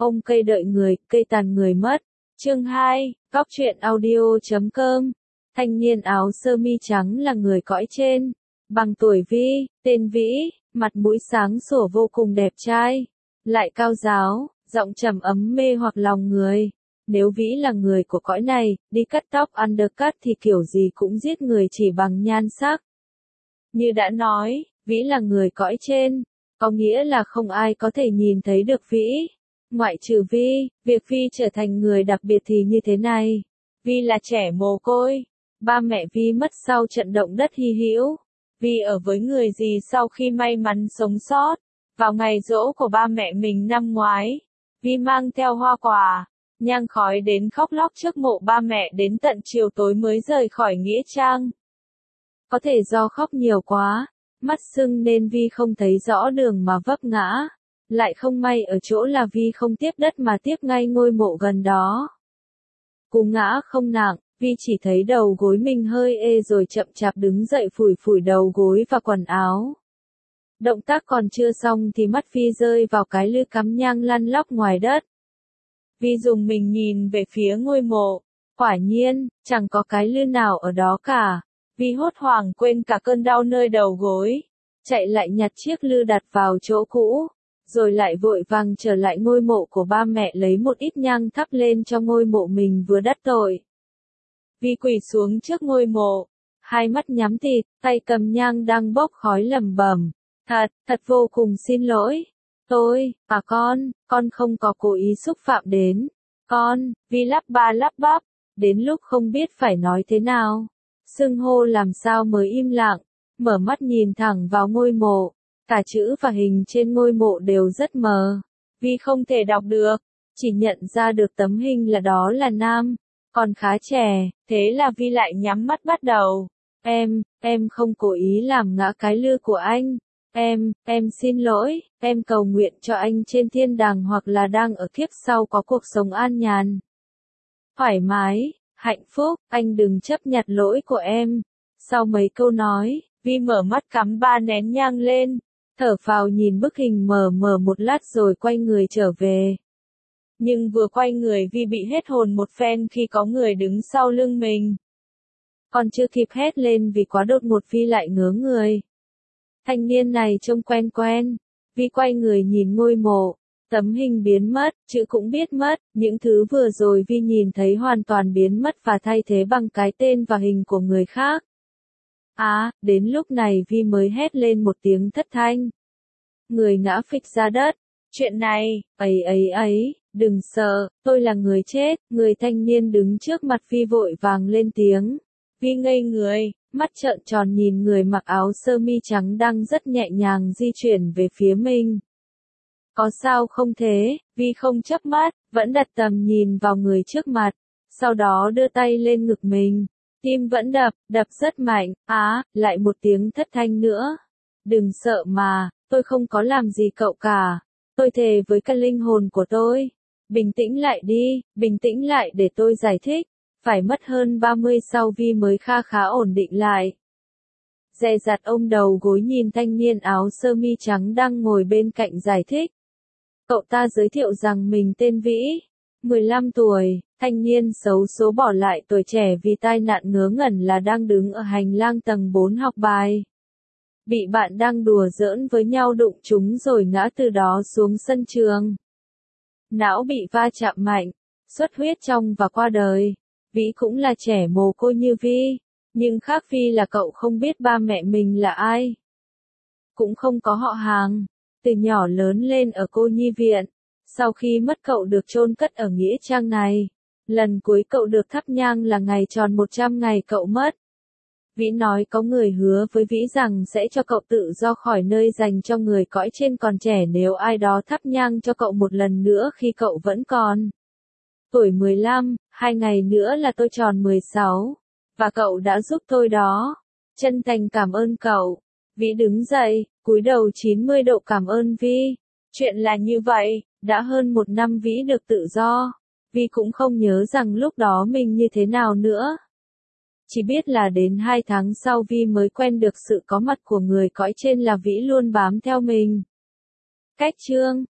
Ông cây đợi người, cây tàn người mất. Chương 2, Góc truyện audio.com. Thanh niên áo sơ mi trắng là người cõi trên. Bằng tuổi Vi, tên Vĩ, mặt mũi sáng sủa vô cùng đẹp trai. Lại cao giáo, giọng trầm ấm mê hoặc lòng người. Nếu Vĩ là người của cõi này, đi cắt tóc undercut thì kiểu gì cũng giết người chỉ bằng nhan sắc. Như đã nói, Vĩ là người cõi trên, có nghĩa là không ai có thể nhìn thấy được Vĩ. Ngoại trừ Vi, việc Vi trở thành người đặc biệt thì như thế này. Vi là trẻ mồ côi. Ba mẹ Vi mất sau trận động đất hy hữu. Vi ở với người dì sau khi may mắn sống sót. Vào ngày giỗ của ba mẹ mình năm ngoái, Vi mang theo hoa quả, nhang khói đến khóc lóc trước mộ ba mẹ đến tận chiều tối mới rời khỏi nghĩa trang. Có thể do khóc nhiều quá, mắt sưng nên Vi không thấy rõ đường mà vấp ngã. Lại không may ở chỗ là Vi không tiếp đất mà tiếp ngay ngôi mộ gần đó. Cú ngã không nặng, Vi chỉ thấy đầu gối mình hơi ê rồi chậm chạp đứng dậy phủi phủi đầu gối và quần áo. Động tác còn chưa xong thì mắt Vi rơi vào cái lư cắm nhang lăn lóc ngoài đất. Vi dùng mình nhìn về phía ngôi mộ, quả nhiên, chẳng có cái lư nào ở đó cả. Vi hốt hoảng quên cả cơn đau nơi đầu gối, chạy lại nhặt chiếc lư đặt vào chỗ cũ, rồi lại vội vàng trở lại ngôi mộ của ba mẹ lấy một ít nhang thắp lên cho ngôi mộ mình vừa đắc tội. Vi quỳ xuống trước ngôi mộ, hai mắt nhắm tịt, tay cầm nhang đang bốc khói lẩm bẩm. Thật vô cùng xin lỗi. Con không có cố ý xúc phạm đến. Vi lắp ba lắp bắp, đến lúc không biết phải nói thế nào. Xưng hô làm sao mới im lặng, mở mắt nhìn thẳng vào ngôi mộ. Cả chữ và hình trên ngôi mộ đều rất mờ. Vi không thể đọc được, chỉ nhận ra được tấm hình là đó là nam, còn khá trẻ, thế là Vi lại nhắm mắt bắt đầu. Em không cố ý làm ngã cái lư của anh. Em xin lỗi, em cầu nguyện cho anh trên thiên đàng hoặc là đang ở kiếp sau có cuộc sống an nhàn, thoải mái, hạnh phúc, anh đừng chấp nhặt lỗi của em. Sau mấy câu nói, Vi mở mắt cắm ba nén nhang lên, thở phào nhìn bức hình mờ mờ một lát rồi quay người trở về. Nhưng vừa quay người Vi bị hết hồn một phen khi có người đứng sau lưng mình. Còn chưa kịp hét lên vì quá đột ngột Vi lại ngớ người. Thanh niên này trông quen quen. Vi quay người nhìn ngôi mộ, tấm hình biến mất, chữ cũng biết mất, những thứ vừa rồi Vi nhìn thấy hoàn toàn biến mất và thay thế bằng cái tên và hình của người khác. Đến lúc này Vi mới hét lên một tiếng thất thanh. Người ngã phịch ra đất. Chuyện này, đừng sợ, tôi là người chết. Người thanh niên đứng trước mặt Vi vội vàng lên tiếng. Vi ngây người, mắt trợn tròn nhìn người mặc áo sơ mi trắng đang rất nhẹ nhàng di chuyển về phía mình. Có sao không thế? Vi không chớp mắt, vẫn đặt tầm nhìn vào người trước mặt, sau đó đưa tay lên ngực mình. Tim vẫn đập rất mạnh. Lại một tiếng thất thanh nữa. Đừng sợ mà, tôi không có làm gì cậu cả. Tôi thề với cả linh hồn của tôi. Bình tĩnh lại đi, bình tĩnh lại để tôi giải thích. Phải mất hơn 30 sau Vi mới khá ổn định lại. Dè dặt ôm đầu gối nhìn thanh niên áo sơ mi trắng đang ngồi bên cạnh giải thích. Cậu ta giới thiệu rằng mình tên Vĩ, 15 tuổi, thanh niên xấu số bỏ lại tuổi trẻ vì tai nạn ngớ ngẩn là đang đứng ở hành lang tầng 4 học bài. Bị bạn đang đùa giỡn với nhau đụng trúng rồi ngã từ đó xuống sân trường. Não bị va chạm mạnh, xuất huyết trong và qua đời. Vĩ cũng là trẻ mồ côi như Vi, nhưng khác Vi là cậu không biết ba mẹ mình là ai. Cũng không có họ hàng, từ nhỏ lớn lên ở cô nhi viện. Sau khi mất cậu được chôn cất ở nghĩa trang này. Lần cuối cậu được thắp nhang là ngày tròn 100 ngày cậu mất. Vĩ nói có người hứa với Vĩ rằng sẽ cho cậu tự do khỏi nơi dành cho người cõi trên còn trẻ nếu ai đó thắp nhang cho cậu một lần nữa khi cậu vẫn còn tuổi 15, 2 ngày nữa là tôi tròn 16. Và cậu đã giúp tôi đó. Chân thành cảm ơn cậu. Vĩ đứng dậy, cúi đầu 90 độ cảm ơn Vi. Chuyện là như vậy, đã hơn 1 năm Vĩ được tự do. Vi cũng không nhớ rằng lúc đó mình như thế nào nữa. Chỉ biết là đến 2 tháng sau Vi mới quen được sự có mặt của người cõi trên là Vĩ luôn bám theo mình. Cách chương